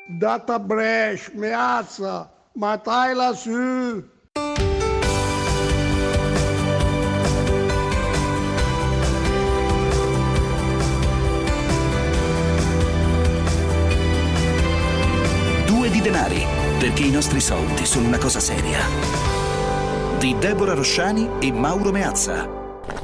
Data Bresh, Meazza, Matai lassù. Due di denari, perché i nostri soldi sono una cosa seria. Di Deborah Rosciani e Mauro Meazza.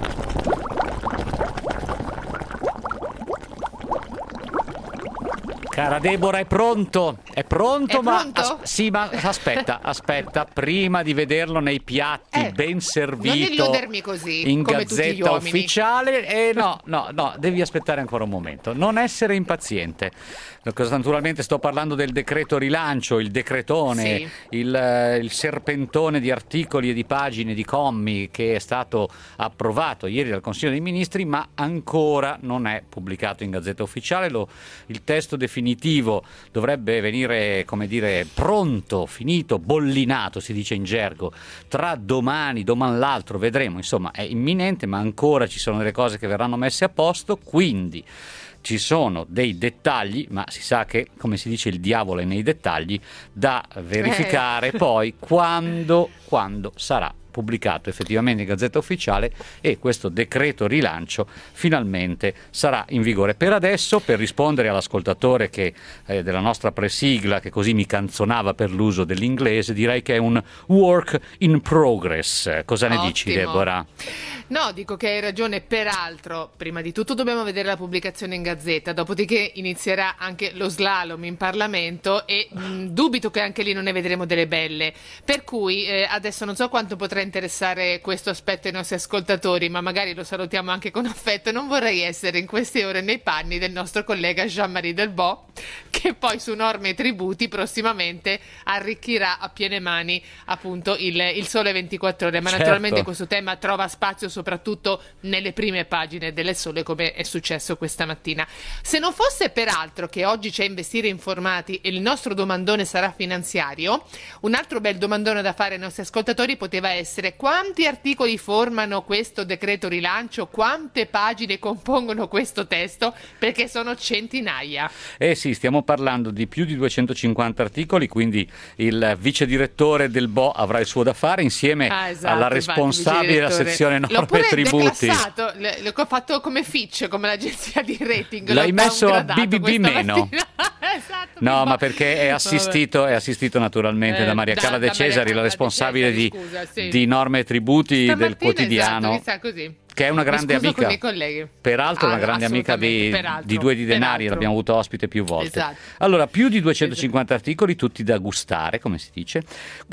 Cara Deborah, è pronto, È pronto? sì, ma aspetta, prima di vederlo nei piatti ben servito, non illudermi così, in come tutti gli Gazzetta uomini. Ufficiale, no, devi aspettare ancora un momento, non essere impaziente. Naturalmente sto parlando del decreto rilancio, il decretone, Sì. il serpentone di articoli e di pagine, di commi che è stato approvato ieri dal Consiglio dei Ministri, ma ancora non è pubblicato in Gazzetta Ufficiale. Il testo definitivo dovrebbe venire, come dire, pronto, finito, bollinato, si dice in gergo, tra domani l'altro, vedremo, insomma è imminente, ma ancora ci sono delle cose che verranno messe a posto, quindi ci sono dei dettagli, ma si sa che, come si dice, il diavolo è nei dettagli, da verificare poi quando sarà pubblicato effettivamente in Gazzetta Ufficiale e questo decreto rilancio finalmente sarà in vigore. Per adesso, per rispondere all'ascoltatore della nostra presigla che così mi canzonava per l'uso dell'inglese, direi che è un work in progress. Cosa ne dici, Deborah? No, dico che hai ragione. Peraltro, prima di tutto dobbiamo vedere la pubblicazione in Gazzetta, dopodiché inizierà anche lo slalom in Parlamento e dubito che anche lì non ne vedremo delle belle. Per cui adesso non so quanto potrà interessare questo aspetto ai nostri ascoltatori, ma magari lo salutiamo anche con affetto. Non vorrei essere in queste ore nei panni del nostro collega Jean-Marie Delbo, che poi su norme e tributi prossimamente arricchirà a piene mani appunto il Sole 24 Ore, ma certo. Naturalmente questo tema trova spazio soprattutto nelle prime pagine delle Sole, come è successo questa mattina. Se non fosse peraltro che oggi c'è Investire Informati e il nostro domandone sarà finanziario, un altro bel domandone da fare ai nostri ascoltatori poteva essere: quanti articoli formano questo decreto rilancio? Quante pagine compongono questo testo? Perché sono centinaia. Sì, stiamo parlando di più di 250 articoli, quindi il vice direttore del BO avrà il suo da fare insieme alla responsabile della sezione norme e tributi. L'ho fatto come Fitch, come l'agenzia di rating. L'hai messo a BBB meno. Esatto, no, ma perché è assistito naturalmente da Maria Carla De Cesari, la responsabile di norme e tributi del quotidiano. Esatto, così. Che è una grande amica, con i colleghi. Peraltro una grande amica di Due di Denari, l'abbiamo avuto ospite più volte. Esatto. Allora, più di 250 articoli, tutti da gustare, come si dice,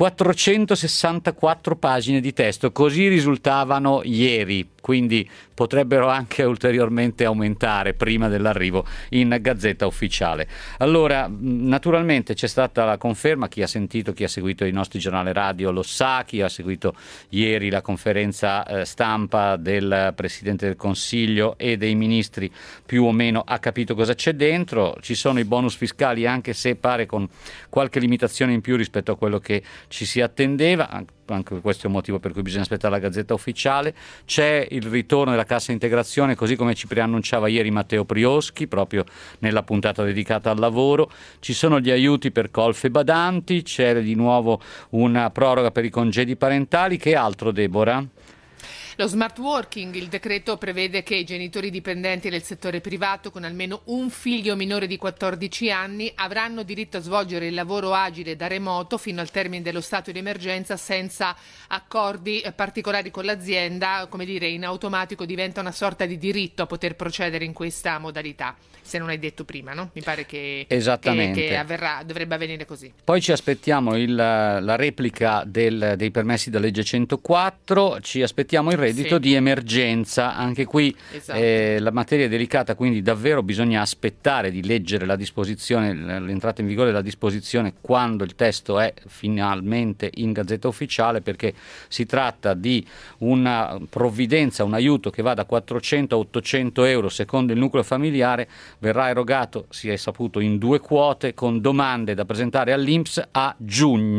464 pagine di testo, così risultavano ieri, quindi potrebbero anche ulteriormente aumentare prima dell'arrivo in Gazzetta Ufficiale. Allora, naturalmente c'è stata la conferma, chi ha seguito i nostri giornali radio lo sa, chi ha seguito ieri la conferenza stampa del Presidente del Consiglio e dei ministri più o meno ha capito cosa c'è dentro. Ci sono i bonus fiscali, anche se pare con qualche limitazione in più rispetto a quello che ci si attendeva, anche questo è un motivo per cui bisogna aspettare la Gazzetta Ufficiale. C'è il ritorno della cassa integrazione, così come ci preannunciava ieri Matteo Prioschi proprio nella puntata dedicata al lavoro. Ci sono gli aiuti per colf e badanti, c'è di nuovo una proroga per i congedi parentali. Che altro, Deborah? Lo smart working, il decreto prevede che i genitori dipendenti del settore privato con almeno un figlio minore di 14 anni avranno diritto a svolgere il lavoro agile da remoto fino al termine dello stato di emergenza senza accordi particolari con l'azienda. Come dire, in automatico diventa una sorta di diritto a poter procedere in questa modalità, se non hai detto prima, no? Mi pare che dovrebbe avvenire così. Poi ci aspettiamo la replica dei permessi da legge 104, ci aspettiamo il reddito di emergenza, anche qui la materia è delicata, quindi davvero bisogna aspettare di leggere la disposizione, l'entrata in vigore della disposizione quando il testo è finalmente in Gazzetta Ufficiale, perché si tratta di una provvidenza, un aiuto che va da 400 a 800 euro secondo il nucleo familiare, verrà erogato, si è saputo, in 2 quote con domande da presentare all'INPS a giugno.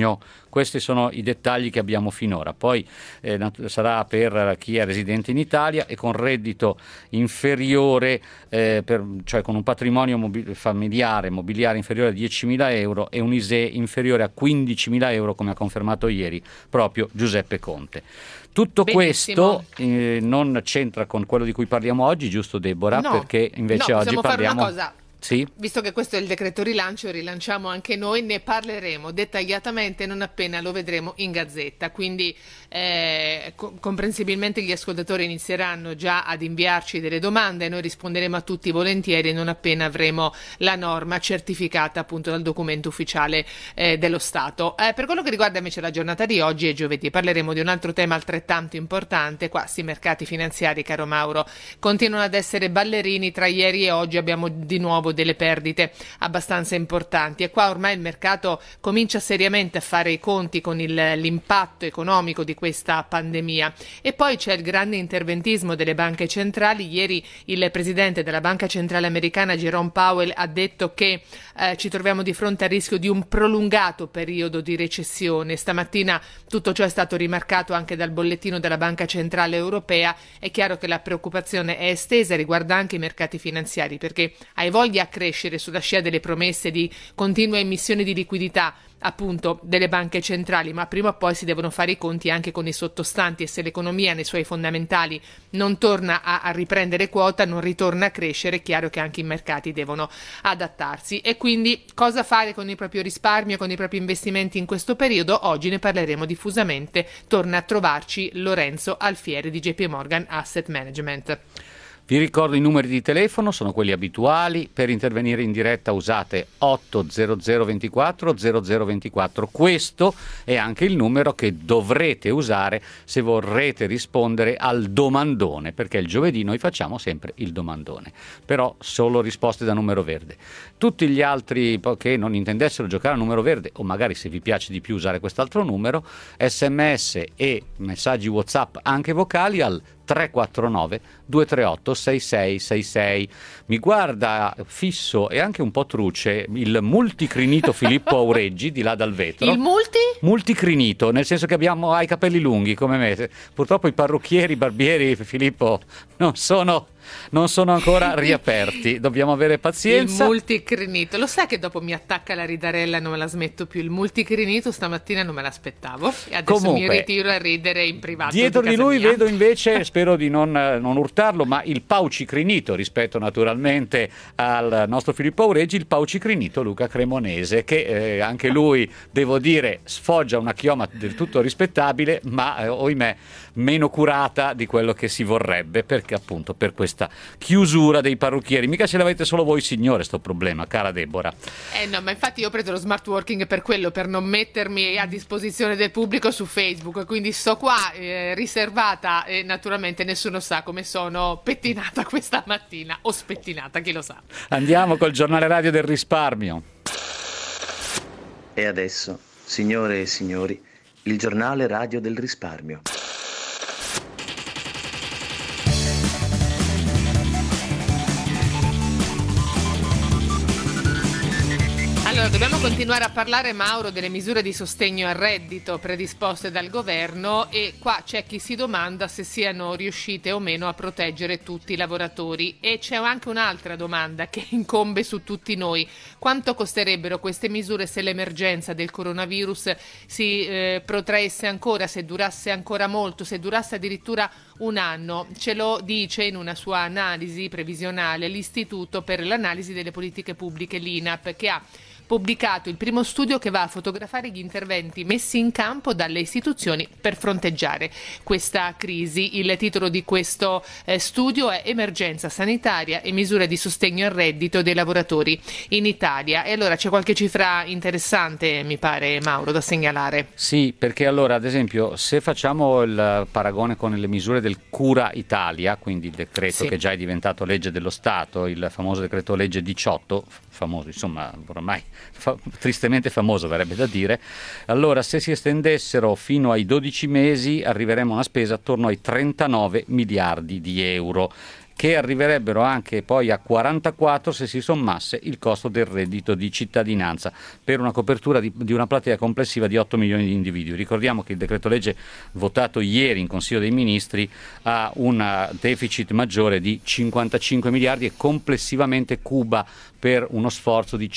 Questi sono i dettagli che abbiamo finora. Poi sarà per chi è residente in Italia e con reddito inferiore, cioè con un patrimonio familiare mobiliare inferiore a 10.000 euro e un ISEE inferiore a 15.000 euro, come ha confermato ieri proprio Giuseppe Conte. Tutto Benissimo. questo non c'entra con quello di cui parliamo oggi, giusto Deborah? No. Perché invece No, oggi possiamo fare parliamo... una cosa. Sì? Visto che questo è il decreto rilancio, rilanciamo anche noi, ne parleremo dettagliatamente non appena lo vedremo in Gazzetta, quindi comprensibilmente gli ascoltatori inizieranno già ad inviarci delle domande e noi risponderemo a tutti volentieri non appena avremo la norma certificata appunto dal documento ufficiale dello Stato. Per quello che riguarda invece la giornata di oggi, è giovedì, parleremo di un altro tema altrettanto importante. Qua i mercati finanziari, caro Mauro, continuano ad essere ballerini. Tra ieri e oggi abbiamo di nuovo delle perdite abbastanza importanti e qua ormai il mercato comincia seriamente a fare i conti con l'impatto economico di questa pandemia. E poi c'è il grande interventismo delle banche centrali. Ieri il presidente della Banca Centrale Americana Jerome Powell ha detto che ci troviamo di fronte al rischio di un prolungato periodo di recessione. Stamattina tutto ciò è stato rimarcato anche dal bollettino della Banca Centrale Europea. È chiaro che la preoccupazione è estesa, riguarda anche i mercati finanziari, perché hai voglia a crescere sulla scia delle promesse di continua emissione di liquidità appunto delle banche centrali, ma prima o poi si devono fare i conti anche con i sottostanti, e se l'economia nei suoi fondamentali non torna a riprendere quota, non ritorna a crescere, è chiaro che anche i mercati devono adattarsi. E quindi cosa fare con il proprio risparmio, con i propri investimenti in questo periodo? Oggi ne parleremo diffusamente. Torna a trovarci Lorenzo Alfieri di JP Morgan Asset Management. Vi ricordo i numeri di telefono, sono quelli abituali. Per intervenire in diretta usate 800 24 0024. Questo è anche il numero che dovrete usare se vorrete rispondere al domandone, perché il giovedì noi facciamo sempre il domandone, però solo risposte da numero verde. Tutti gli altri che non intendessero giocare a numero verde, o magari se vi piace di più usare quest'altro numero, SMS e messaggi WhatsApp anche vocali al 349 238 6666. Mi guarda fisso e anche un po' truce il multicrinito Filippo Aureggi di là dal vetro. Il multicrinito, nel senso che ha i capelli lunghi come me. Purtroppo i parrucchieri, i barbieri, Filippo, non sono ancora riaperti, dobbiamo avere pazienza. Il multicrinito, lo sai che dopo mi attacca la ridarella, non me la smetto più. Il multicrinito stamattina non me l'aspettavo e adesso comunque, mi ritiro a ridere in privato. Dietro di lui mia. vedo invece, spero di non urtarlo, ma il paucicrinito, rispetto naturalmente al nostro Filippo Aureggi, il paucicrinito Luca Cremonese, che anche lui, devo dire, sfoggia una chioma del tutto rispettabile, ma ohimè meno curata di quello che si vorrebbe, perché appunto per questa chiusura dei parrucchieri. Mica ce l'avete solo voi signore sto problema, cara Deborah. No, ma infatti io ho preso lo smart working per quello, per non mettermi a disposizione del pubblico su Facebook, quindi sto qua riservata e naturalmente nessuno sa come sono pettinata questa mattina, o spettinata, chi lo sa. Andiamo col giornale radio del risparmio. E adesso, signore e signori, il giornale radio del risparmio. Allora, dobbiamo continuare a parlare, Mauro, delle misure di sostegno al reddito predisposte dal governo, e qua c'è chi si domanda se siano riuscite o meno a proteggere tutti i lavoratori. E c'è anche un'altra domanda che incombe su tutti noi: quanto costerebbero queste misure se l'emergenza del coronavirus si protraesse ancora, se durasse ancora molto, se durasse addirittura un anno? Ce lo dice in una sua analisi previsionale l'Istituto per l'Analisi delle Politiche Pubbliche, l'INAP, che ha pubblicato il primo studio che va a fotografare gli interventi messi in campo dalle istituzioni per fronteggiare questa crisi. Il titolo di questo studio è Emergenza sanitaria e misure di sostegno al reddito dei lavoratori in Italia. E allora c'è qualche cifra interessante, mi pare, Mauro, da segnalare. Sì, perché allora, ad esempio, se facciamo il paragone con le misure del Cura Italia, quindi il decreto che già è diventato legge dello Stato, il famoso decreto legge 18, famoso, insomma, ormai tristemente famoso verrebbe da dire, allora se si estendessero fino ai 12 mesi arriveremo a una spesa attorno ai 39 miliardi di euro. che arriverebbero anche poi a 44 se si sommasse il costo del reddito di cittadinanza, per una copertura di una platea complessiva di 8 milioni di individui. Ricordiamo che il decreto legge votato ieri in Consiglio dei Ministri ha un deficit maggiore di 55 miliardi e complessivamente cuba per uno sforzo di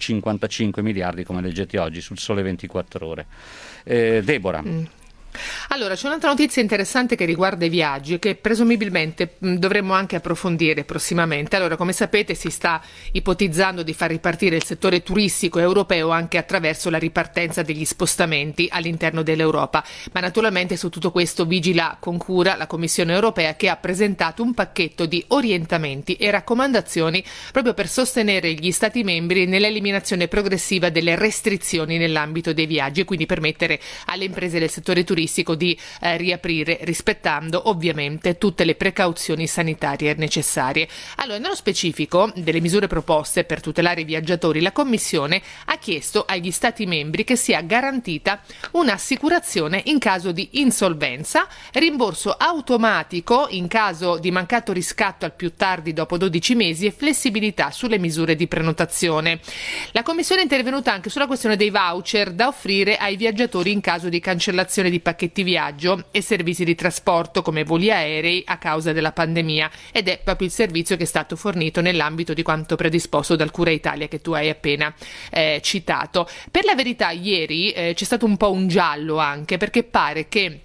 155 miliardi, come leggete oggi sul Sole 24 Ore. Deborah. Allora, c'è un'altra notizia interessante che riguarda i viaggi e che presumibilmente dovremmo anche approfondire prossimamente. Allora, come sapete, si sta ipotizzando di far ripartire il settore turistico europeo anche attraverso la ripartenza degli spostamenti all'interno dell'Europa. Ma naturalmente su tutto questo vigila con cura la Commissione europea, che ha presentato un pacchetto di orientamenti e raccomandazioni proprio per sostenere gli Stati membri nell'eliminazione progressiva delle restrizioni nell'ambito dei viaggi e quindi permettere alle imprese del settore turistico di riaprire, rispettando ovviamente tutte le precauzioni sanitarie necessarie. Allora, nello specifico delle misure proposte per tutelare i viaggiatori, la Commissione ha chiesto agli Stati membri che sia garantita un'assicurazione in caso di insolvenza, rimborso automatico in caso di mancato riscatto al più tardi dopo 12 mesi e flessibilità sulle misure di prenotazione. La Commissione è intervenuta anche sulla questione dei voucher da offrire ai viaggiatori in caso di cancellazione di pacchetti viaggio e servizi di trasporto come voli aerei a causa della pandemia, ed è proprio il servizio che è stato fornito nell'ambito di quanto predisposto dal Cura Italia che tu hai appena citato. Per la verità ieri c'è stato un po' un giallo, anche perché pare che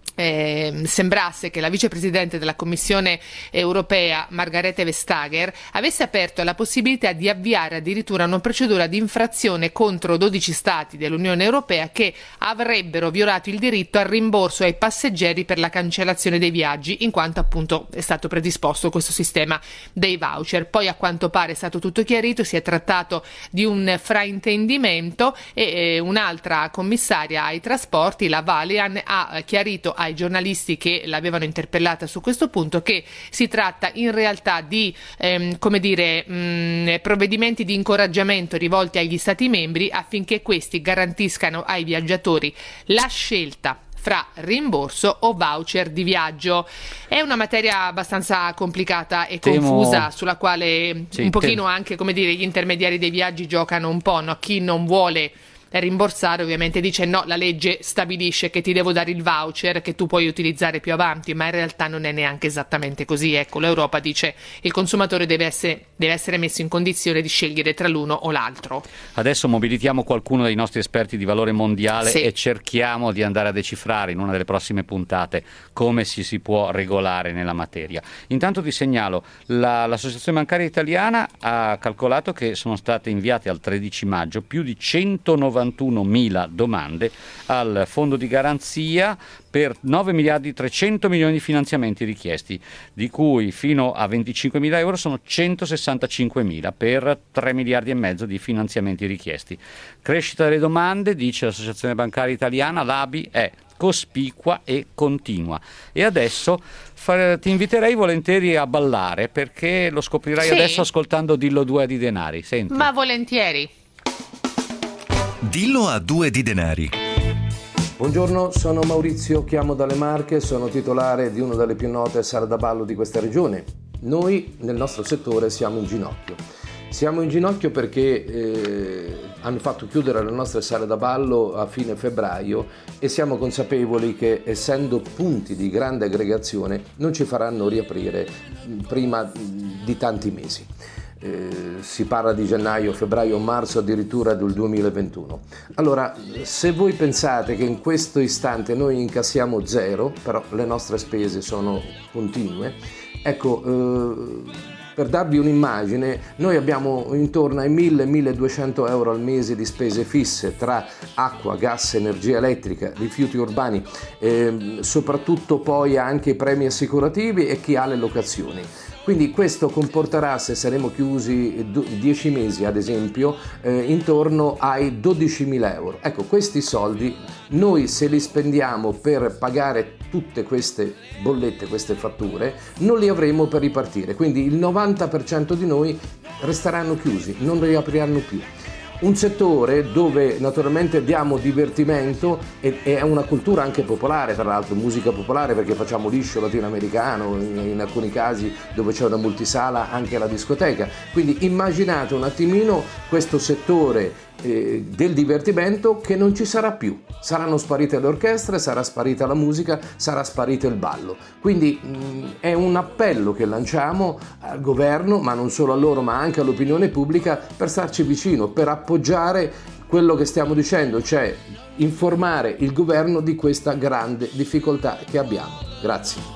sembrasse che la vicepresidente della Commissione europea Margrethe Vestager avesse aperto la possibilità di avviare addirittura una procedura di infrazione contro 12 stati dell'Unione Europea che avrebbero violato il diritto al rimborso ai passeggeri per la cancellazione dei viaggi, in quanto appunto è stato predisposto questo sistema dei voucher. Poi a quanto pare è stato tutto chiarito, si è trattato di un fraintendimento e un'altra commissaria ai trasporti, la Vălean, ha chiarito ai giornalisti che l'avevano interpellata su questo punto che si tratta in realtà di provvedimenti di incoraggiamento rivolti agli Stati membri affinché questi garantiscano ai viaggiatori la scelta fra rimborso o voucher di viaggio. È una materia abbastanza complicata e confusa, sulla quale un pochino anche gli intermediari dei viaggi giocano un po', no? Chi non vuole rimborsare ovviamente dice no, la legge stabilisce che ti devo dare il voucher che tu puoi utilizzare più avanti, ma in realtà non è neanche esattamente così. Ecco, l'Europa dice il consumatore deve essere messo in condizione di scegliere tra l'uno o l'altro. Adesso mobilitiamo qualcuno dei nostri esperti di valore mondiale e cerchiamo di andare a decifrare in una delle prossime puntate come si può regolare nella materia. Intanto ti segnalo, l'Associazione Bancaria Italiana ha calcolato che sono state inviate al 13 maggio più di 191.000 domande al fondo di garanzia per 9 miliardi 300 milioni di finanziamenti richiesti, di cui fino a 25.000 euro sono 165.000 per 3 miliardi e mezzo di finanziamenti richiesti. Crescita delle domande, dice l'Associazione Bancaria Italiana, l'ABI è cospicua e continua. E adesso ti inviterei volentieri a ballare, perché lo scoprirai adesso ascoltando Dillo 2 di Denari. Senti. Ma volentieri. Dillo a 2 di Denari. Buongiorno, sono Maurizio, chiamo dalle Marche, sono titolare di una delle più note sale da ballo di questa regione. Noi nel nostro settore siamo in ginocchio. Siamo in ginocchio perché hanno fatto chiudere le nostre sale da ballo a fine febbraio e siamo consapevoli che, essendo punti di grande aggregazione, non ci faranno riaprire prima di tanti mesi. Si parla di gennaio, febbraio, marzo addirittura del 2021. Allora, se voi pensate che in questo istante noi incassiamo zero, però le nostre spese sono continue, ecco, per darvi un'immagine, noi abbiamo intorno ai 1.000-1.200 euro al mese di spese fisse tra acqua, gas, energia elettrica, rifiuti urbani, soprattutto poi anche i premi assicurativi e chi ha le locazioni. Quindi questo comporterà, se saremo chiusi 10 mesi ad esempio, intorno ai 12.000 euro. Ecco, questi soldi noi, se li spendiamo per pagare tutte queste bollette, queste fatture, non li avremo per ripartire. Quindi il 90% di noi resteranno chiusi, non riapriranno più. un settore dove naturalmente diamo divertimento e è una cultura anche popolare, tra l'altro musica popolare, perché facciamo liscio latinoamericano, in alcuni casi dove c'è una multisala anche la discoteca. Quindi immaginate un attimino questo settore del divertimento che non ci sarà più. Saranno sparite le orchestre, sarà sparita la musica, sarà sparito il ballo. Quindi è un appello che lanciamo al governo, ma non solo a loro, ma anche all'opinione pubblica, per starci vicino, per appoggiare quello che stiamo dicendo, cioè informare il governo di questa grande difficoltà che abbiamo. Grazie.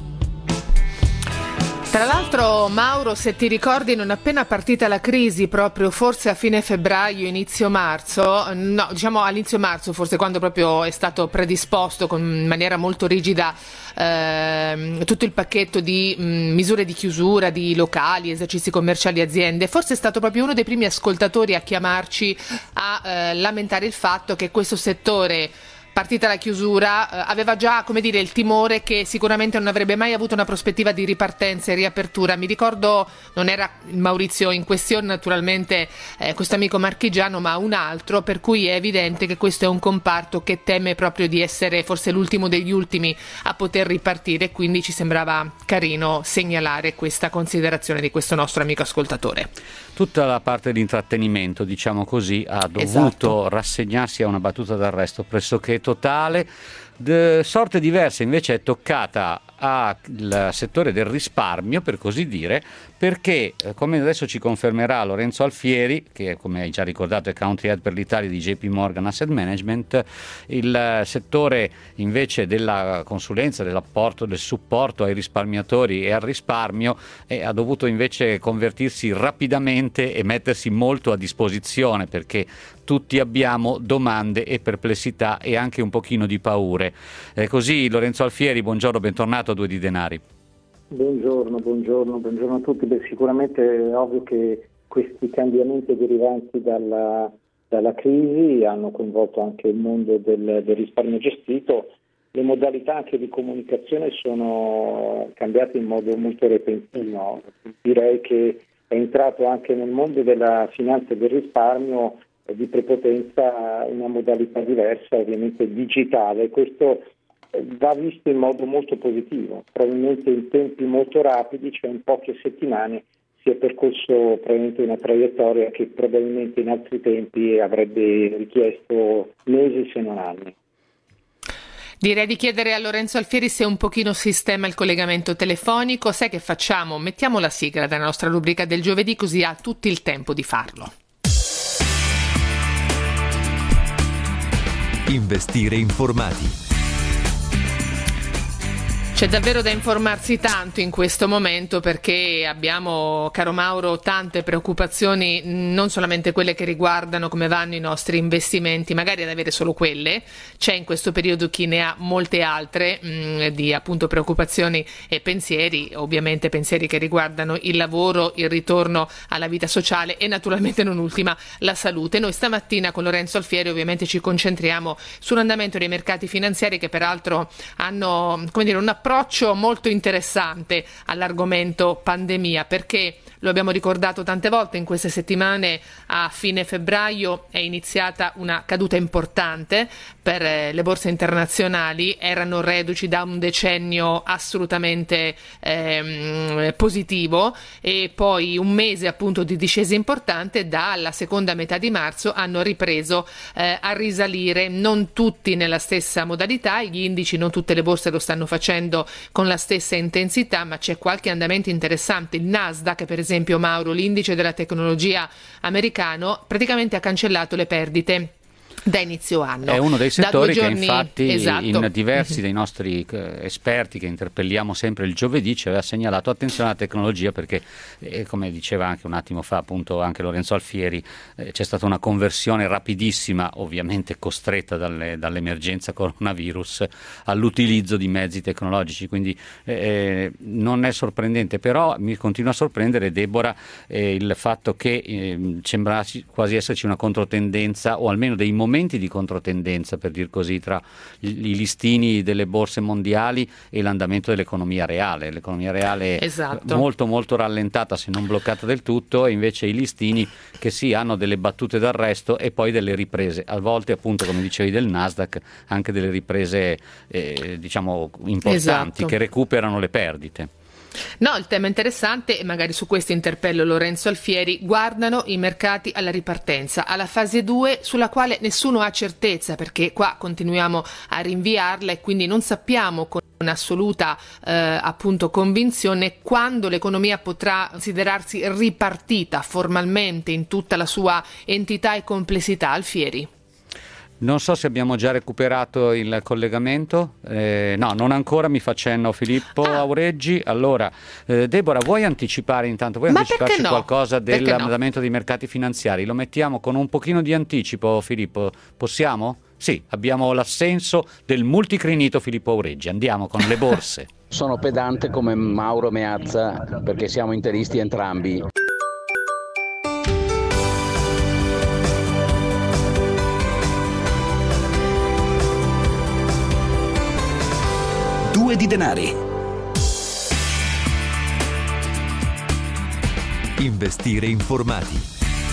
Tra l'altro, Mauro, se ti ricordi, non appena partita la crisi, proprio forse a fine febbraio, inizio marzo, no, diciamo all'inizio marzo, forse quando proprio è stato predisposto in maniera molto rigida tutto il pacchetto di misure di chiusura di locali, esercizi commerciali, aziende, forse è stato proprio uno dei primi ascoltatori a chiamarci a lamentare il fatto che questo settore, partita la chiusura, aveva già, come dire, il timore che sicuramente non avrebbe mai avuto una prospettiva di ripartenza e riapertura. Mi ricordo, non era il Maurizio in questione naturalmente, questo amico marchigiano, ma un altro, per cui è evidente che questo è un comparto che teme proprio di essere forse l'ultimo degli ultimi a poter ripartire, quindi ci sembrava carino segnalare questa considerazione di questo nostro amico ascoltatore. Tutta la parte di intrattenimento, diciamo così, ha dovuto rassegnarsi a una battuta d'arresto pressoché totale. Sorte diversa invece è toccata al settore del risparmio, per così dire, perché come adesso ci confermerà Lorenzo Alfieri, che come hai già ricordato è Country Head per l'Italia di JP Morgan Asset Management, il settore invece della consulenza, dell'apporto, del supporto ai risparmiatori e al risparmio ha dovuto invece convertirsi rapidamente e mettersi molto a disposizione, perché tutti abbiamo domande e perplessità e anche un pochino di paure. Così Lorenzo Alfieri, buongiorno, bentornato a Due di Denari. Buongiorno a tutti. Sicuramente è ovvio che questi cambiamenti derivanti dalla crisi hanno coinvolto anche il mondo del risparmio gestito. Le modalità anche di comunicazione sono cambiate in modo molto repentino. Direi che è entrato anche nel mondo della finanza e del risparmio di prepotenza una modalità diversa, ovviamente digitale. Questo va visto in modo molto positivo. Probabilmente in tempi molto rapidi, cioè in poche settimane, si è percorso probabilmente una traiettoria che probabilmente in altri tempi avrebbe richiesto mesi se non anni. Direi di chiedere a Lorenzo Alfieri se un pochino sistema il collegamento telefonico. Sai che facciamo? Mettiamo la sigla della nostra rubrica del giovedì, così ha tutto il tempo di farlo. Investire informati. C'è davvero da informarsi tanto in questo momento, perché abbiamo, caro Mauro, tante preoccupazioni, non solamente quelle che riguardano come vanno i nostri investimenti, magari ad avere solo quelle. C'è in questo periodo chi ne ha molte altre, di appunto preoccupazioni e pensieri, ovviamente pensieri che riguardano il lavoro, il ritorno alla vita sociale e naturalmente non ultima la salute. Noi stamattina con Lorenzo Alfieri ovviamente ci concentriamo sull'andamento dei mercati finanziari, che peraltro hanno, come dire, un approccio molto interessante all'argomento pandemia, perché lo abbiamo ricordato tante volte in queste settimane. A fine febbraio è iniziata una caduta importante per le borse internazionali, erano reduci da un decennio assolutamente positivo, e poi un mese appunto di discesa importante. Dalla seconda metà di marzo hanno ripreso a risalire, non tutti nella stessa modalità, gli indici, non tutte le borse lo stanno facendo con la stessa intensità, ma c'è qualche andamento interessante. Il Nasdaq, per esempio, Mauro, l'indice della tecnologia americano, praticamente ha cancellato le perdite da inizio anno. È uno dei settori che infatti esatto. In diversi dei nostri esperti che interpelliamo sempre il giovedì ci aveva segnalato attenzione alla tecnologia, perché come diceva anche un attimo fa appunto anche Lorenzo Alfieri, c'è stata una conversione rapidissima, ovviamente costretta dall'emergenza coronavirus, all'utilizzo di mezzi tecnologici, quindi non è sorprendente. Però mi continua a sorprendere, Deborah, il fatto che sembra quasi esserci una controtendenza, o almeno dei momenti momenti di controtendenza, per dir così, tra i listini delle borse mondiali e l'andamento dell'economia reale. L'economia reale Esatto. è molto molto rallentata, se non bloccata del tutto, e invece i listini che sì hanno delle battute d'arresto e poi delle riprese, a volte appunto come dicevi del Nasdaq, anche delle riprese diciamo importanti, Esatto. che recuperano le perdite. No, il tema è interessante e magari su questo interpello Lorenzo Alfieri. Guardano i mercati alla ripartenza, alla fase 2, sulla quale nessuno ha certezza, perché qua continuiamo a rinviarla e quindi non sappiamo con assoluta appunto convinzione quando l'economia potrà considerarsi ripartita formalmente in tutta la sua entità e complessità. Alfieri? Non so se abbiamo già recuperato il collegamento, no, non ancora, mi fa cenno Filippo Aureggi. Allora, Deborah, vuoi anticipare intanto, vuoi anticiparci qualcosa dell'andamento dei mercati finanziari? Lo mettiamo con un pochino di anticipo, Filippo, possiamo? Sì, abbiamo l'assenso del multicrinito Filippo Aureggi, andiamo con le borse. Sono pedante come Mauro Meazza perché siamo interisti entrambi. Due di denari. Investire informati.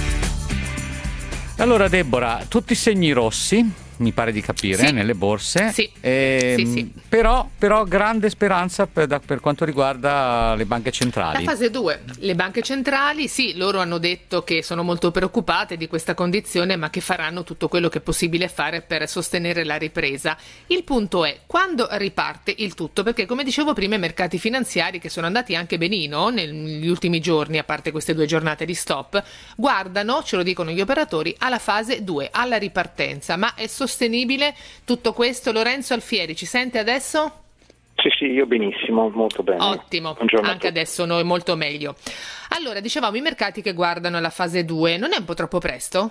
Allora Deborah, tutti segni rossi, mi pare di capire, sì, nelle borse, sì, sì. Però grande speranza per quanto riguarda le banche centrali. La fase 2, le banche centrali, sì, loro hanno detto che sono molto preoccupate di questa condizione, ma che faranno tutto quello che è possibile fare per sostenere la ripresa. Il punto è quando riparte il tutto, perché come dicevo prima i mercati finanziari, che sono andati anche benino negli ultimi giorni, a parte queste 2 giornate di stop, guardano, ce lo dicono gli operatori, alla fase 2, alla ripartenza. Ma è sostenibile tutto questo? Lorenzo Alfieri, ci sente adesso? Sì, io benissimo, molto bene. Ottimo, Buongiorno anche adesso noi molto meglio. Allora, dicevamo i mercati che guardano alla fase 2, non è un po' troppo presto?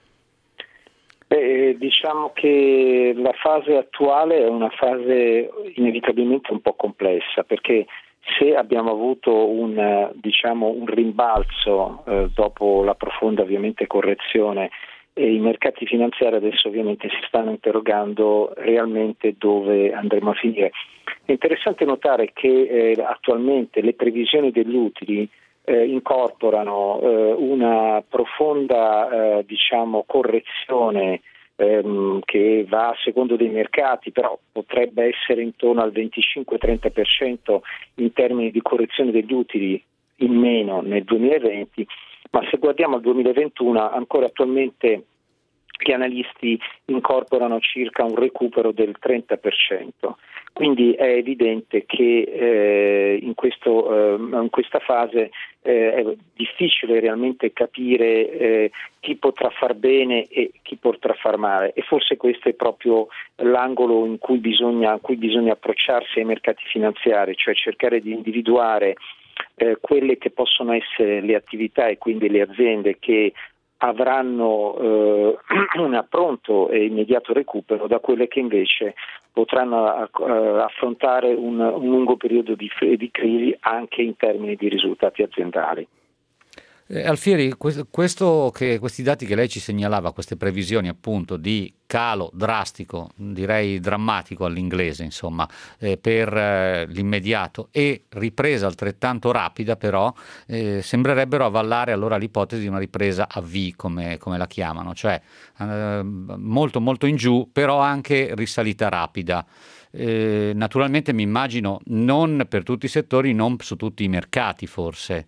Diciamo che la fase attuale è una fase inevitabilmente un po' complessa, perché se abbiamo avuto un rimbalzo dopo la profonda ovviamente correzione, e i mercati finanziari adesso ovviamente si stanno interrogando realmente dove andremo a finire. È interessante notare che attualmente le previsioni degli utili incorporano una profonda correzione che va a secondo dei mercati, però potrebbe essere intorno al 25-30% in termini di correzione degli utili in meno nel 2020, ma se guardiamo al 2021 ancora attualmente gli analisti incorporano circa un recupero del 30%. Quindi è evidente che in questa fase è difficile realmente capire chi potrà far bene e chi potrà far male, e forse questo è proprio l'angolo in cui bisogna approcciarsi ai mercati finanziari, cioè cercare di individuare quelle che possono essere le attività e quindi le aziende che avranno un pronto e immediato recupero da quelle che invece potranno affrontare un lungo periodo di crisi anche in termini di risultati aziendali. Alfieri, questi dati che lei ci segnalava, queste previsioni appunto di calo drastico, direi drammatico all'inglese, insomma, per l'immediato, e ripresa altrettanto rapida, però sembrerebbero avvallare allora l'ipotesi di una ripresa a V, come la chiamano, cioè molto molto in giù, però anche risalita rapida. Naturalmente mi immagino non per tutti i settori, non su tutti i mercati forse.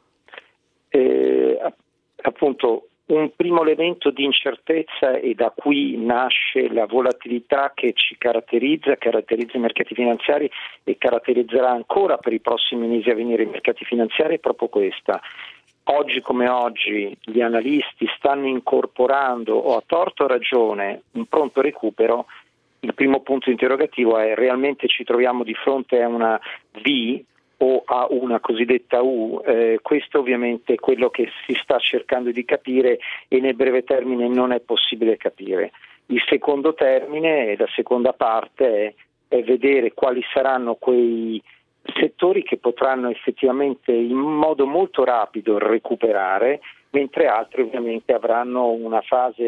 Appunto un primo elemento di incertezza, e da qui nasce la volatilità che ci caratterizza i mercati finanziari e caratterizzerà ancora per i prossimi mesi a venire i mercati finanziari, è proprio questa. Oggi come oggi gli analisti stanno incorporando, o a torto o a ragione, un pronto recupero. Il primo punto interrogativo è: realmente ci troviamo di fronte a una V o a una cosiddetta U? Questo ovviamente è quello che si sta cercando di capire e nel breve termine non è possibile capire. Il secondo termine, la seconda parte, è vedere quali saranno quei settori che potranno effettivamente in modo molto rapido recuperare, mentre altri ovviamente avranno una fase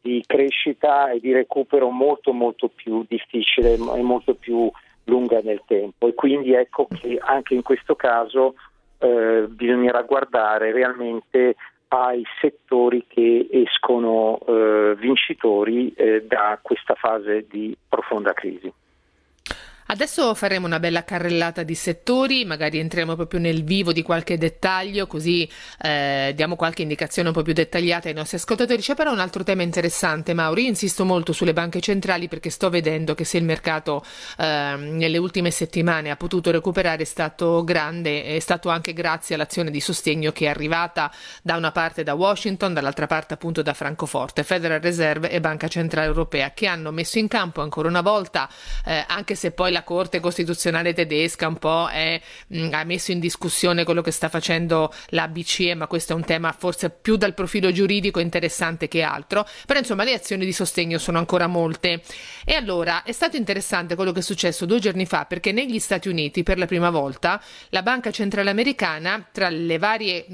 di crescita e di recupero molto molto più difficile e molto più lunga nel tempo, e quindi ecco che anche in questo caso bisognerà guardare realmente ai settori che escono vincitori da questa fase di profonda crisi. Adesso faremo una bella carrellata di settori, magari entriamo proprio nel vivo di qualche dettaglio, così diamo qualche indicazione un po' più dettagliata ai nostri ascoltatori. C'è però un altro tema interessante, Mauri. Insisto molto sulle banche centrali perché sto vedendo che se il mercato nelle ultime settimane ha potuto recuperare è stato grande, è stato anche grazie all'azione di sostegno che è arrivata da una parte da Washington, dall'altra parte appunto da Francoforte, Federal Reserve e Banca Centrale Europea, che hanno messo in campo ancora una volta, anche se poi la Corte Costituzionale tedesca un po' ha messo in discussione quello che sta facendo la BCE, ma questo è un tema forse più dal profilo giuridico interessante che altro, però insomma le azioni di sostegno sono ancora molte. E allora è stato interessante quello che è successo 2 giorni fa, perché negli Stati Uniti per la prima volta la Banca Centrale Americana, tra le varie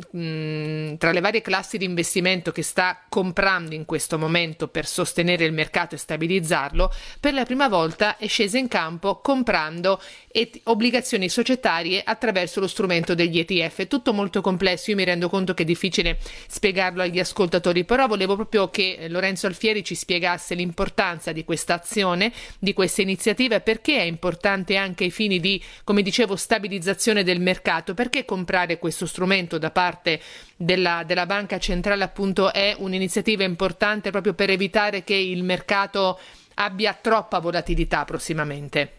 classi di investimento che sta comprando in questo momento per sostenere il mercato e stabilizzarlo, per la prima volta è scesa in campo comprando obbligazioni societarie attraverso lo strumento degli ETF. È tutto molto complesso, io mi rendo conto che è difficile spiegarlo agli ascoltatori, però volevo proprio che Lorenzo Alfieri ci spiegasse l'importanza di questa azione, di questa iniziativa, e perché è importante anche ai fini di, come dicevo, stabilizzazione del mercato. Perché comprare questo strumento da parte della Banca Centrale appunto è un'iniziativa importante proprio per evitare che il mercato abbia troppa volatilità prossimamente.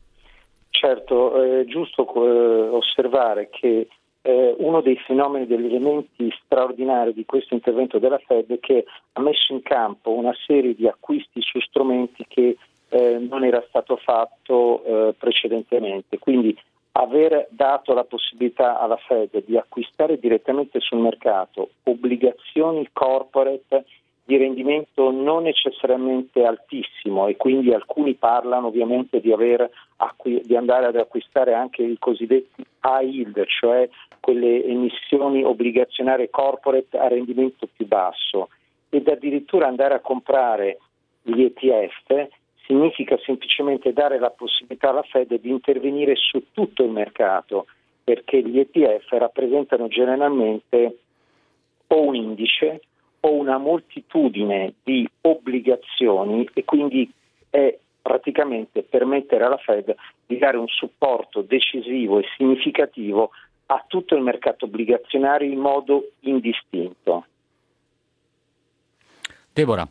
Certo, è giusto osservare che uno dei fenomeni, degli elementi straordinari di questo intervento della Fed è che ha messo in campo una serie di acquisti su strumenti che non era stato fatto precedentemente. Quindi aver dato la possibilità alla Fed di acquistare direttamente sul mercato obbligazioni corporate di rendimento non necessariamente altissimo, e quindi alcuni parlano ovviamente di andare ad acquistare anche i cosiddetti high yield, cioè quelle emissioni obbligazionarie corporate a rendimento più basso, ed addirittura andare a comprare gli ETF significa semplicemente dare la possibilità alla Fed di intervenire su tutto il mercato, perché gli ETF rappresentano generalmente o un indice o una moltitudine di obbligazioni, e quindi è praticamente permettere alla Fed di dare un supporto decisivo e significativo a tutto il mercato obbligazionario in modo indistinto. Deborah.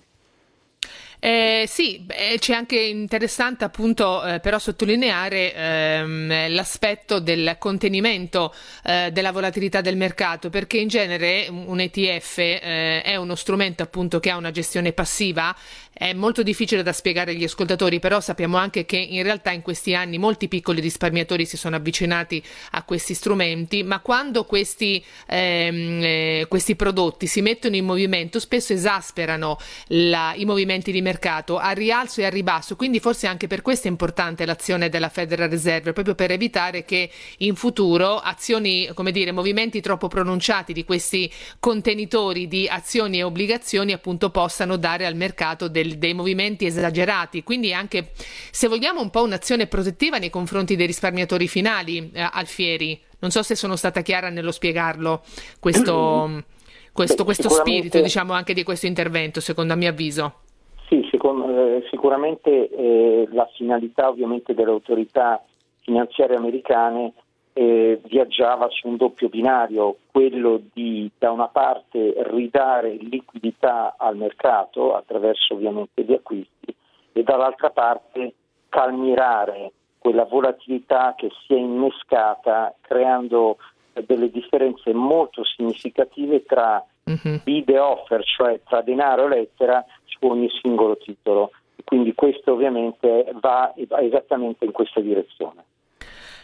Sì, c'è anche interessante appunto però sottolineare l'aspetto del contenimento della volatilità del mercato, perché in genere un ETF è uno strumento appunto che ha una gestione passiva. È molto difficile da spiegare agli ascoltatori, però sappiamo anche che in realtà in questi anni molti piccoli risparmiatori si sono avvicinati a questi strumenti, ma quando questi prodotti si mettono in movimento spesso esasperano i movimenti di mercato a rialzo e a ribasso, quindi forse anche per questo è importante l'azione della Federal Reserve, proprio per evitare che in futuro azioni, come dire, movimenti troppo pronunciati di questi contenitori di azioni e obbligazioni appunto possano dare al mercato dei movimenti esagerati. Quindi anche, se vogliamo, un po' un'azione protettiva nei confronti dei risparmiatori finali, Alfieri. Non so se sono stata chiara nello spiegarlo questo spirito, diciamo, anche di questo intervento, secondo a mio avviso. Sì, sicuramente la finalità ovviamente delle autorità finanziarie americane viaggiava su un doppio binario, quello di da una parte ridare liquidità al mercato attraverso ovviamente gli acquisti, e dall'altra parte calmierare quella volatilità che si è innescata, creando delle differenze molto significative tra bid e offer, cioè tra denaro e lettera su ogni singolo titolo. Quindi questo ovviamente va esattamente in questa direzione.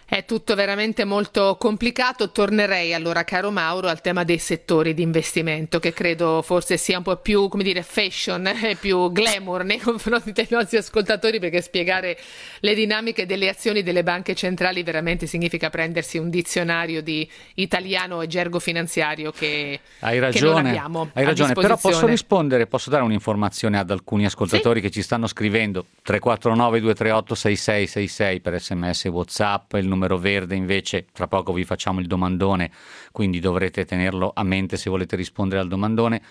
È tutto veramente molto complicato. Tornerei allora, caro Mauro, al tema dei settori di investimento, che credo forse sia un po' più, come dire, fashion, più glamour nei confronti dei nostri ascoltatori, perché spiegare le dinamiche delle azioni delle banche centrali veramente significa prendersi un dizionario di italiano e gergo finanziario che non abbiamo. Hai ragione, però posso dare un'informazione ad alcuni ascoltatori che ci stanno scrivendo. 349 238 6666 per SMS e WhatsApp, il numero verde invece, tra poco vi facciamo il domandone, quindi dovrete tenerlo a mente se volete rispondere al domandone.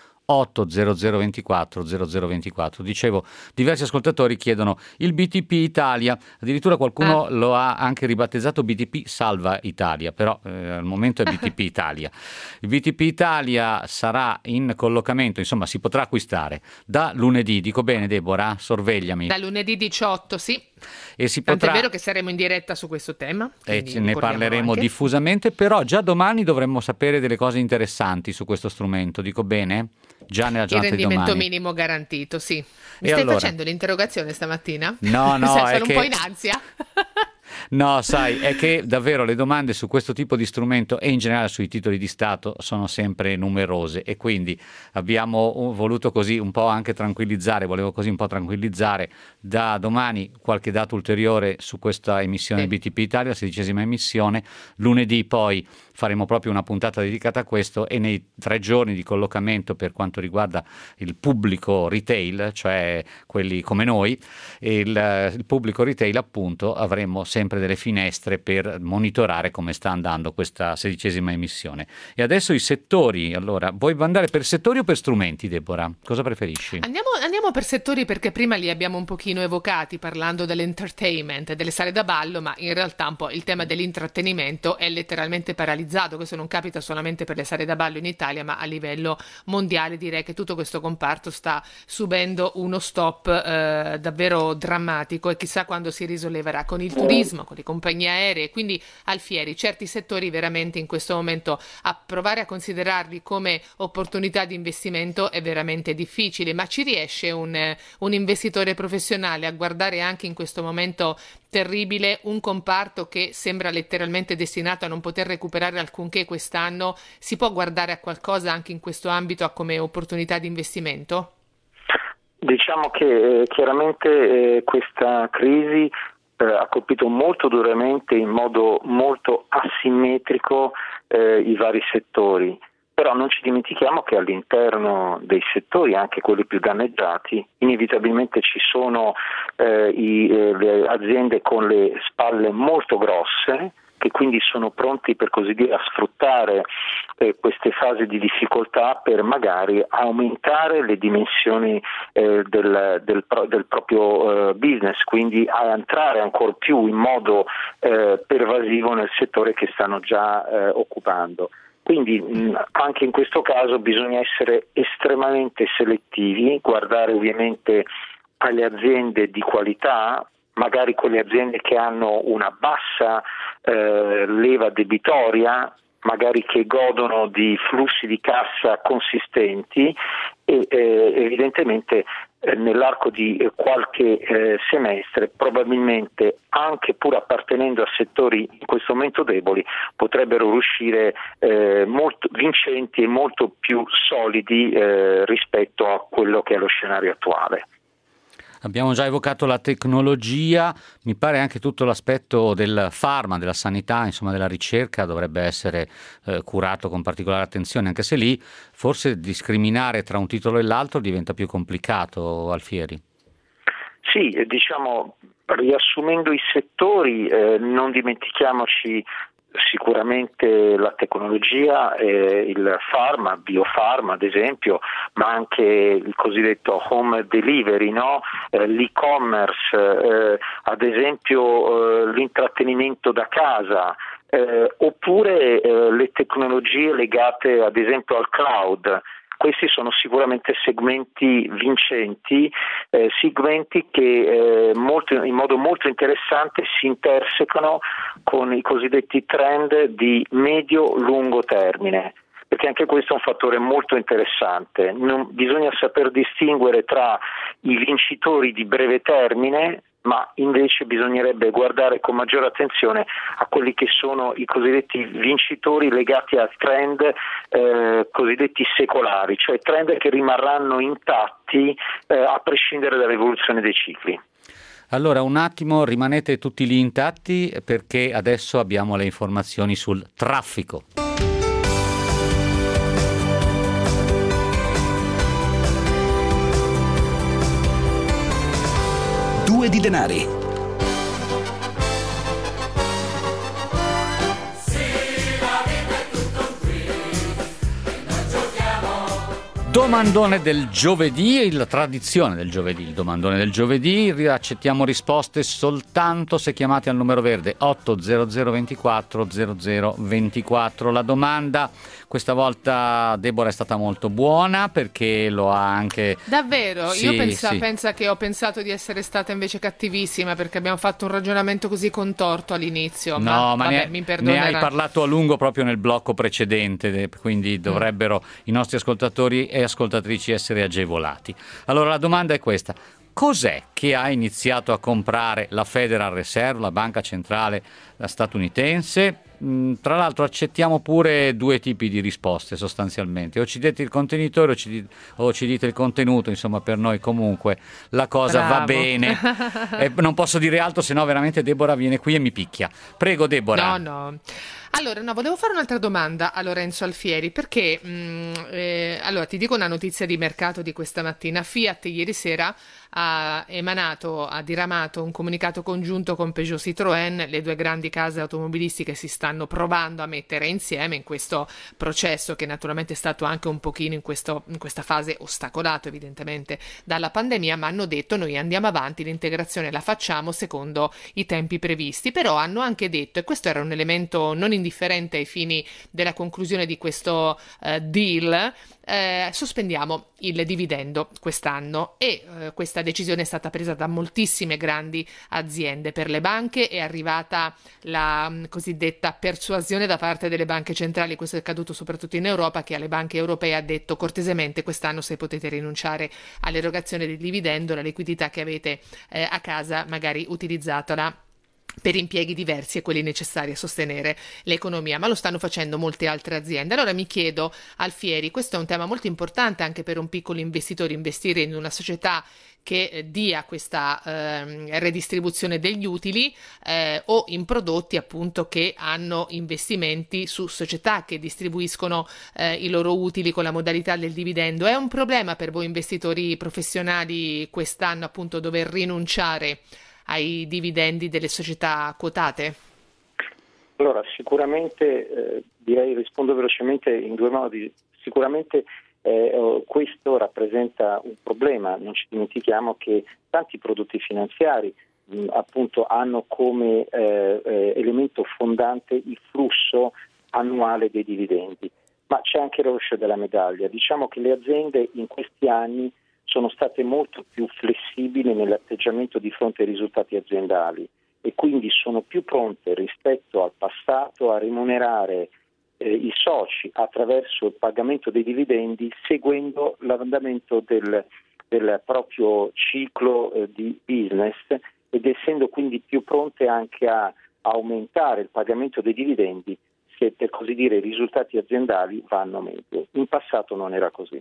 80024 0024. Dicevo, diversi ascoltatori chiedono il BTP Italia, addirittura qualcuno lo ha anche ribattezzato BTP Salva Italia, però al momento è BTP Italia. Il BTP Italia sarà in collocamento, insomma si potrà acquistare da lunedì, dico bene Deborah? Sorvegliami. Da lunedì 18, sì. E si Tanto potrà... è vero che saremo in diretta su questo tema. E ne parleremo anche diffusamente, però già domani dovremmo sapere delle cose interessanti su questo strumento, dico bene? Già nella giornata di domani. Il rendimento minimo garantito, sì. Mi stai facendo l'interrogazione stamattina? No, sono è un che... po' in ansia. No, sai, è che davvero le domande su questo tipo di strumento e in generale sui titoli di Stato sono sempre numerose e quindi abbiamo voluto così un po' anche volevo così un po' tranquillizzare. Da domani qualche dato ulteriore su questa emissione BTP Italia, la 16ª emissione, lunedì poi faremo proprio una puntata dedicata a questo e nei 3 giorni di collocamento per quanto riguarda il pubblico retail, cioè quelli come noi, il pubblico retail appunto, avremo sempre delle finestre per monitorare come sta andando questa 16ª emissione. E adesso i settori, allora, vuoi andare per settori o per strumenti, Deborah? Cosa preferisci? Andiamo per settori, perché prima li abbiamo un pochino evocati parlando dell'entertainment, delle sale da ballo, ma in realtà un po' il tema dell'intrattenimento è letteralmente paralizzato. Questo non capita solamente per le sale da ballo in Italia, ma a livello mondiale direi che tutto questo comparto sta subendo uno stop davvero drammatico, e chissà quando si risolleverà con il turismo, con le compagnie aeree. Quindi Alfieri, certi settori veramente in questo momento a provare a considerarli come opportunità di investimento è veramente difficile, ma ci riesce un investitore professionale a guardare anche in questo momento terribile un comparto che sembra letteralmente destinato a non poter recuperare alcunché quest'anno? Si può guardare a qualcosa anche in questo ambito come opportunità di investimento? Diciamo che chiaramente questa crisi ha colpito molto duramente, in modo molto asimmetrico, i vari settori. Però non ci dimentichiamo che all'interno dei settori, anche quelli più danneggiati, inevitabilmente ci sono le aziende con le spalle molto grosse, che quindi sono pronti, per così dire, a sfruttare queste fasi di difficoltà per magari aumentare le dimensioni del proprio business, quindi a entrare ancora più in modo pervasivo nel settore che stanno già occupando. Quindi anche in questo caso bisogna essere estremamente selettivi, guardare ovviamente alle aziende di qualità, magari quelle aziende che hanno una bassa leva debitoria, magari che godono di flussi di cassa consistenti e evidentemente nell'arco di qualche semestre, probabilmente anche pur appartenendo a settori in questo momento deboli, potrebbero uscire molto vincenti e molto più solidi rispetto a quello che è lo scenario attuale. Abbiamo già evocato la tecnologia, mi pare anche tutto l'aspetto del farma, della sanità, insomma della ricerca dovrebbe essere curato con particolare attenzione, anche se lì forse discriminare tra un titolo e l'altro diventa più complicato, Alfieri. Sì, diciamo, riassumendo i settori, non dimentichiamoci sicuramente la tecnologia, il pharma, biofarma ad esempio, ma anche il cosiddetto home delivery, no? L'e-commerce, ad esempio l'intrattenimento da casa, oppure le tecnologie legate ad esempio al cloud. Questi sono sicuramente segmenti vincenti, segmenti che in modo molto interessante si intersecano con i cosiddetti trend di medio-lungo termine, perché anche questo è un fattore molto interessante. Bisogna saper distinguere tra i vincitori di breve termine, ma invece bisognerebbe guardare con maggiore attenzione a quelli che sono i cosiddetti vincitori legati a trend cosiddetti secolari, cioè trend che rimarranno intatti a prescindere dall'evoluzione dei cicli. Allora, un attimo, rimanete tutti lì intatti perché adesso abbiamo le informazioni sul traffico. Due di denari. Domandone del giovedì, la tradizione del giovedì, il domandone del giovedì, accettiamo risposte soltanto se chiamate al numero verde 800 24 0024. La domanda questa volta Deborah è stata molto buona perché lo ha anche... Davvero? Sì, Io sì. pensa che ho pensato di essere stata invece cattivissima perché abbiamo fatto un ragionamento così contorto all'inizio. No, ma vabbè, mi ne perdonerai. hai parlato a lungo proprio nel blocco precedente, quindi dovrebbero i nostri ascoltatori e ascoltatrici essere agevolati. Allora la domanda è questa: cos'è che ha iniziato a comprare la Federal Reserve, la banca centrale statunitense? Tra l'altro accettiamo pure due tipi di risposte sostanzialmente, o ci dite il contenitore o ci dite il contenuto, insomma per noi comunque la cosa Bravo. va bene. Non posso dire altro, sennò veramente Deborah viene qui e mi picchia. Prego Deborah. No. Allora, volevo fare un'altra domanda a Lorenzo Alfieri, perché allora ti dico una notizia di mercato di questa mattina. Fiat ieri sera ha diramato un comunicato congiunto con Peugeot Citroën, le due grandi case automobilistiche si stanno provando a mettere insieme in questo processo che naturalmente è stato anche un pochino in questa fase ostacolato evidentemente dalla pandemia, ma hanno detto noi andiamo avanti, l'integrazione la facciamo secondo i tempi previsti, però hanno anche detto, e questo era un elemento non indifferente ai fini della conclusione di questo deal, sospendiamo il dividendo quest'anno e questa decisione è stata presa da moltissime grandi aziende. Per le banche è arrivata la cosiddetta persuasione da parte delle banche centrali, questo è accaduto soprattutto in Europa, che alle banche europee ha detto cortesemente quest'anno se potete rinunciare all'erogazione del dividendo, la liquidità che avete a casa magari utilizzatela per impieghi diversi e quelli necessari a sostenere l'economia, ma lo stanno facendo molte altre aziende. Allora mi chiedo, Alfieri, questo è un tema molto importante anche per un piccolo investitore, investire in una società che dia questa redistribuzione degli utili o in prodotti appunto che hanno investimenti su società che distribuiscono i loro utili con la modalità del dividendo. È un problema per voi investitori professionali quest'anno appunto dover rinunciare ai dividendi delle società quotate? Allora, sicuramente rispondo velocemente in due modi. Sicuramente questo rappresenta un problema. Non ci dimentichiamo che tanti prodotti finanziari appunto hanno come elemento fondante il flusso annuale dei dividendi, ma c'è anche il rovescio della medaglia. Diciamo che le aziende in questi anni sono state molto più flessibili nell'atteggiamento di fronte ai risultati aziendali e quindi sono più pronte rispetto al passato a remunerare i soci attraverso il pagamento dei dividendi seguendo l'andamento del proprio ciclo di business ed essendo quindi più pronte anche a aumentare il pagamento dei dividendi se per così dire i risultati aziendali vanno meglio. In passato non era così.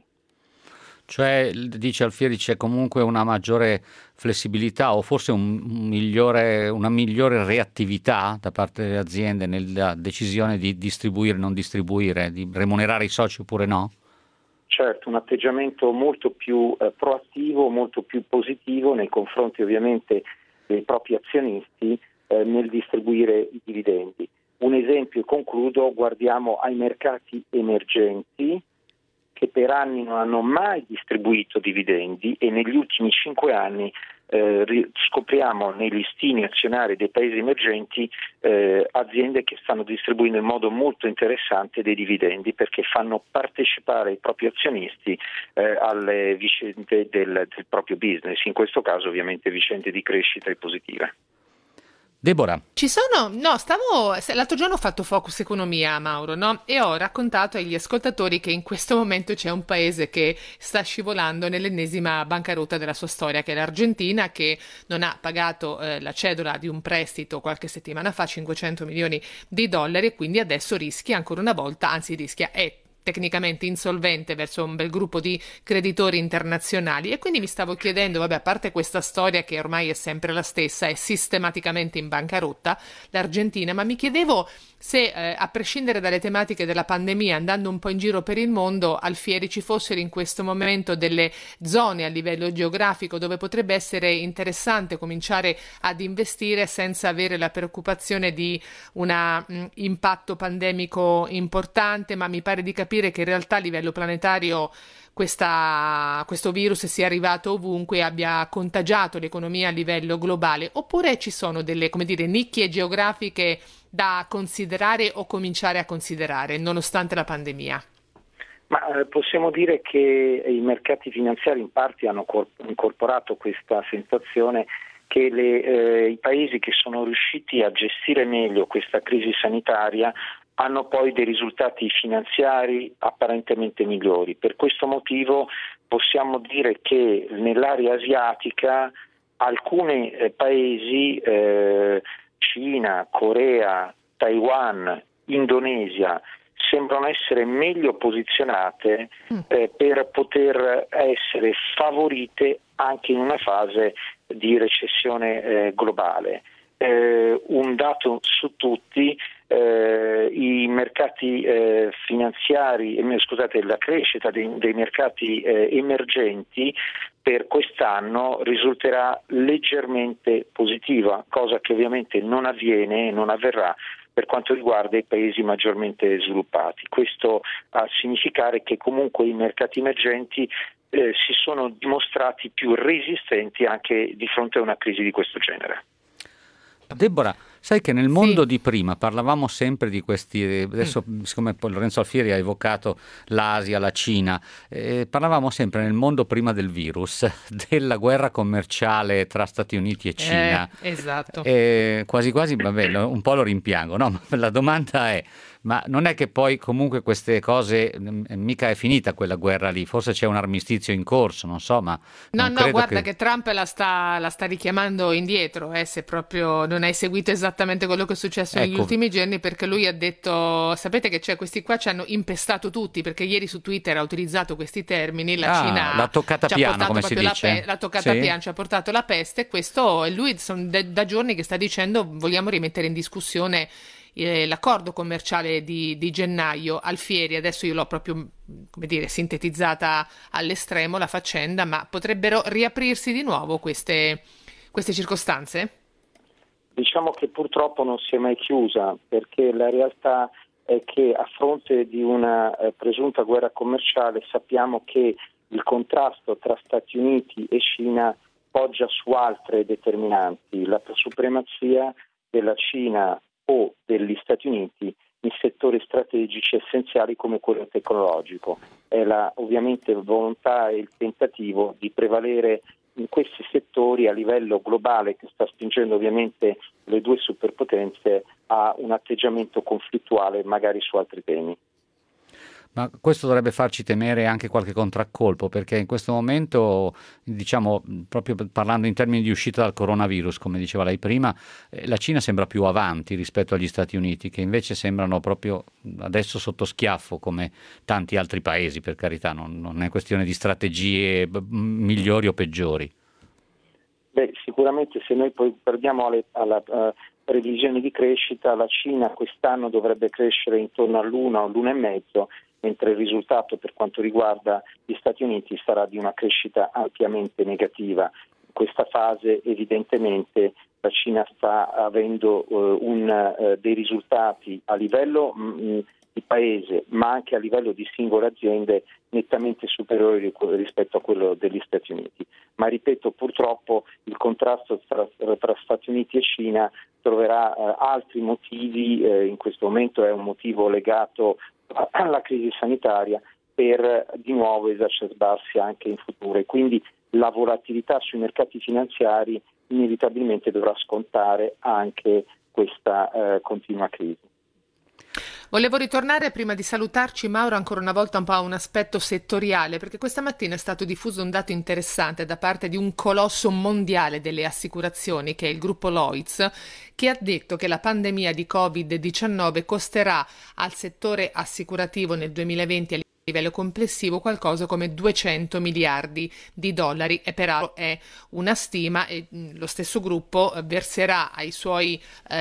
Cioè, dice Alfieri, c'è comunque una maggiore flessibilità o forse una migliore reattività da parte delle aziende nella decisione di distribuire, non distribuire, di remunerare i soci oppure no? Certo, un atteggiamento molto più proattivo, molto più positivo nei confronti ovviamente dei propri azionisti nel distribuire i dividendi. Un esempio, concludo, guardiamo ai mercati emergenti che per anni non hanno mai distribuito dividendi e negli ultimi 5 anni scopriamo nei listini azionari dei paesi emergenti aziende che stanno distribuendo in modo molto interessante dei dividendi perché fanno partecipare i propri azionisti alle vicende del proprio business, in questo caso ovviamente vicende di crescita e positive. Deborah. L'altro giorno ho fatto Focus Economia, Mauro, no? E ho raccontato agli ascoltatori che in questo momento c'è un paese che sta scivolando nell'ennesima bancarotta della sua storia, che è l'Argentina, che non ha pagato la cedola di un prestito qualche settimana fa, 500 milioni di dollari, e quindi adesso rischia ancora una volta, è tecnicamente insolvente verso un bel gruppo di creditori internazionali. E quindi mi stavo chiedendo, a parte questa storia che ormai è sempre la stessa, è sistematicamente in bancarotta l'Argentina, ma mi chiedevo se a prescindere dalle tematiche della pandemia, andando un po' in giro per il mondo, Alfieri, ci fossero in questo momento delle zone a livello geografico dove potrebbe essere interessante cominciare ad investire senza avere la preoccupazione di un impatto pandemico importante, ma mi pare di capire che in realtà a livello planetario questo virus sia arrivato ovunque e abbia contagiato l'economia a livello globale, oppure ci sono delle, nicchie geografiche da considerare o cominciare a considerare nonostante la pandemia? Ma possiamo dire che i mercati finanziari in parte hanno incorporato questa sensazione che i paesi che sono riusciti a gestire meglio questa crisi sanitaria hanno poi dei risultati finanziari apparentemente migliori. Per questo motivo possiamo dire che nell'area asiatica alcuni paesi, Cina, Corea, Taiwan, Indonesia, sembrano essere meglio posizionate per poter essere favorite anche in una fase di recessione globale. Un dato su tutti, i mercati finanziari, la crescita dei mercati emergenti per quest'anno risulterà leggermente positiva, cosa che ovviamente non avviene e non avverrà per quanto riguarda i paesi maggiormente sviluppati. Questo a significare che comunque i mercati emergenti si sono dimostrati più resistenti anche di fronte a una crisi di questo genere. Deborah, sai che nel mondo di prima parlavamo sempre di questi, adesso siccome poi Lorenzo Alfieri ha evocato l'Asia, la Cina, parlavamo sempre nel mondo prima del virus della guerra commerciale tra Stati Uniti e Cina. Esatto. Quasi quasi, un po' lo rimpiango, no? Ma la domanda è, ma non è che poi comunque queste cose, mica è finita quella guerra lì, forse c'è un armistizio in corso, non so, ma... No, guarda che Trump la sta richiamando indietro, se proprio non hai seguito esattamente quello che è successo negli ultimi giorni, perché lui ha detto, sapete che questi qua ci hanno impestato tutti, perché ieri su Twitter ha utilizzato questi termini, la Cina l'ha toccata piano, come si dice. L'ha toccata piano, ci ha portato la peste, e questo lui sono da giorni che sta dicendo vogliamo rimettere in discussione l'accordo commerciale di gennaio. Alfieri, adesso io l'ho proprio sintetizzata all'estremo la faccenda, ma potrebbero riaprirsi di nuovo queste circostanze? Diciamo che purtroppo non si è mai chiusa, perché la realtà è che a fronte di una presunta guerra commerciale sappiamo che il contrasto tra Stati Uniti e Cina poggia su altre determinanti, la supremazia della Cina o degli Stati Uniti in settori strategici essenziali come quello tecnologico. È ovviamente volontà e il tentativo di prevalere in questi settori a livello globale, che sta spingendo ovviamente le due superpotenze a un atteggiamento conflittuale magari su altri temi. Ma questo dovrebbe farci temere anche qualche contraccolpo, perché in questo momento, proprio parlando in termini di uscita dal coronavirus, come diceva lei prima, la Cina sembra più avanti rispetto agli Stati Uniti, che invece sembrano proprio adesso sotto schiaffo come tanti altri paesi, per carità, non è questione di strategie migliori o peggiori. Sicuramente se noi poi guardiamo alla previsione di crescita, la Cina quest'anno dovrebbe crescere intorno all'1 o l'1,5%, mentre il risultato per quanto riguarda gli Stati Uniti sarà di una crescita ampiamente negativa. In questa fase evidentemente la Cina sta avendo dei risultati a livello di paese, ma anche a livello di singole aziende nettamente superiori rispetto a quello degli Stati Uniti. Ma ripeto, purtroppo il contrasto tra Stati Uniti e Cina troverà altri motivi, in questo momento è un motivo legato alla crisi sanitaria, per di nuovo esacerbarsi anche in futuro, e quindi la volatilità sui mercati finanziari inevitabilmente dovrà scontare anche questa continua crisi. Volevo ritornare, prima di salutarci, Mauro, ancora una volta un po' a un aspetto settoriale, perché questa mattina è stato diffuso un dato interessante da parte di un colosso mondiale delle assicurazioni, che è il gruppo Lloyds, che ha detto che la pandemia di Covid-19 costerà al settore assicurativo nel 2020 a livello complessivo qualcosa come 200 miliardi di dollari, e peraltro è una stima, e lo stesso gruppo verserà ai suoi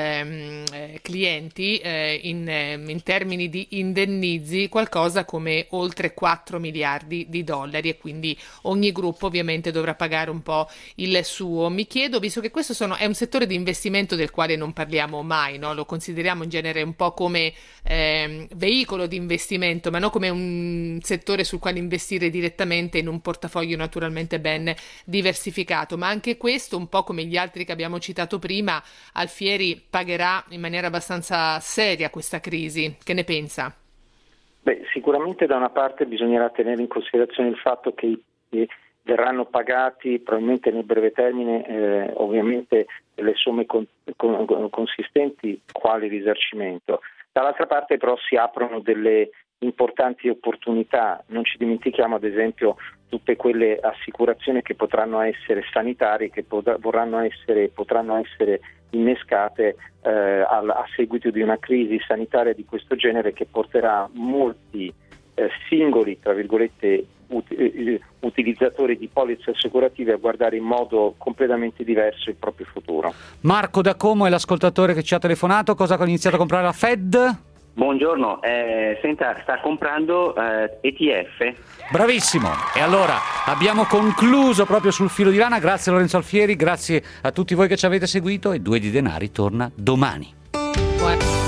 clienti in termini di indennizi qualcosa come oltre 4 miliardi di dollari, e quindi ogni gruppo ovviamente dovrà pagare un po' il suo. Mi chiedo, visto che questo è un settore di investimento del quale non parliamo mai, no? Lo consideriamo in genere un po' come veicolo di investimento, ma non come un settore sul quale investire direttamente in un portafoglio naturalmente ben diversificato, ma anche questo, un po' come gli altri che abbiamo citato prima, Alfieri pagherà in maniera abbastanza seria questa crisi. Che ne pensa? Sicuramente da una parte bisognerà tenere in considerazione il fatto che verranno pagati probabilmente nel breve termine ovviamente delle somme consistenti quali risarcimento. Dall'altra parte però si aprono delle importanti opportunità. Non ci dimentichiamo ad esempio tutte quelle assicurazioni che potranno essere sanitarie, che potranno essere innescate a seguito di una crisi sanitaria di questo genere, che porterà molti singoli, tra virgolette, utilizzatori di polizze assicurative a guardare in modo completamente diverso il proprio futuro. Marco da Como è l'ascoltatore che ci ha telefonato. Cosa ha iniziato a comprare la Fed? Buongiorno, sta comprando ETF. Bravissimo, e allora abbiamo concluso proprio sul filo di lana. Grazie Lorenzo Alfieri, grazie a tutti voi che ci avete seguito, e Due di Denari torna domani.